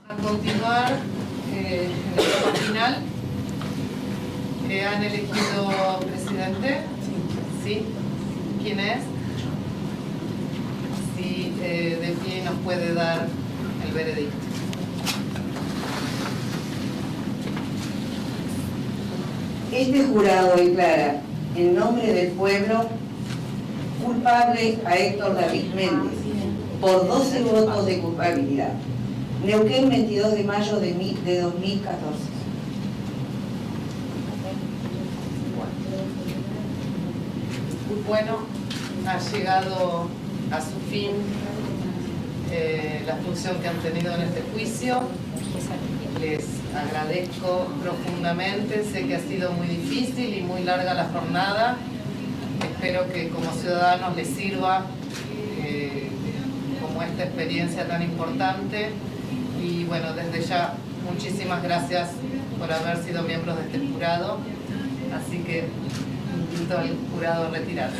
A continuar, en el tema final, ¿han elegido presidente? Sí. ¿Quién es? Sí, de pie nos puede dar el veredicto. Este jurado declara, en nombre del pueblo, culpable a Héctor David Méndez, por 12 votos de culpabilidad. Neuquén, 22 de mayo de 2014. Bueno, ha llegado a su fin la función que han tenido en este juicio. Les agradezco profundamente, sé que ha sido muy difícil y muy larga la jornada. Espero que como ciudadanos les sirva como esta experiencia tan importante. Y bueno, desde ya, muchísimas gracias por haber sido miembros de este jurado. Así que invito al jurado a retirarse.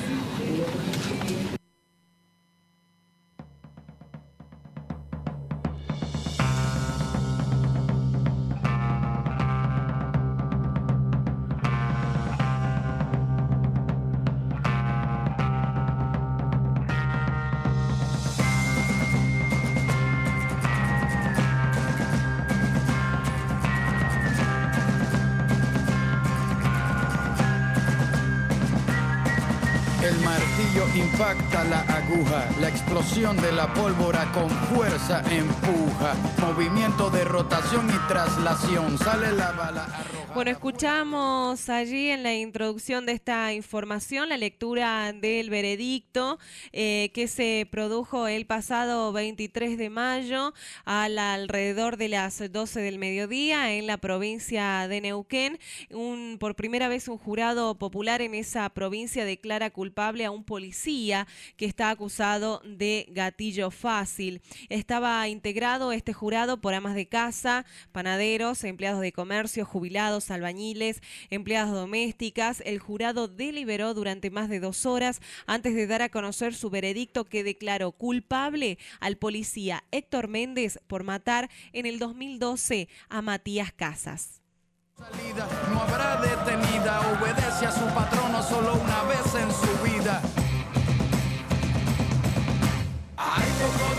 El martillo impacta la aguja, la explosión de la pólvora con fuerza empuja, movimiento de rotación y traslación, sale la bala arrojada. Bueno, escuchamos allí en la introducción de esta información la lectura del veredicto que se produjo el pasado 23 de mayo alrededor de las 12 del mediodía en la provincia de Neuquén. Por primera vez un jurado popular en esa provincia declara culpable a un policía que está acusado de gatillo fácil. Estaba integrado este jurado por amas de casa, panaderos, empleados de comercio, jubilados, albañiles, empleadas domésticas. El jurado deliberó durante más de 2 horas antes de dar a conocer su veredicto, que declaró culpable al policía Héctor Méndez por matar en el 2012 a Matías Casas. Salida, no habrá detenida, obedece a su patrono solo una vez en su vida. Hay poco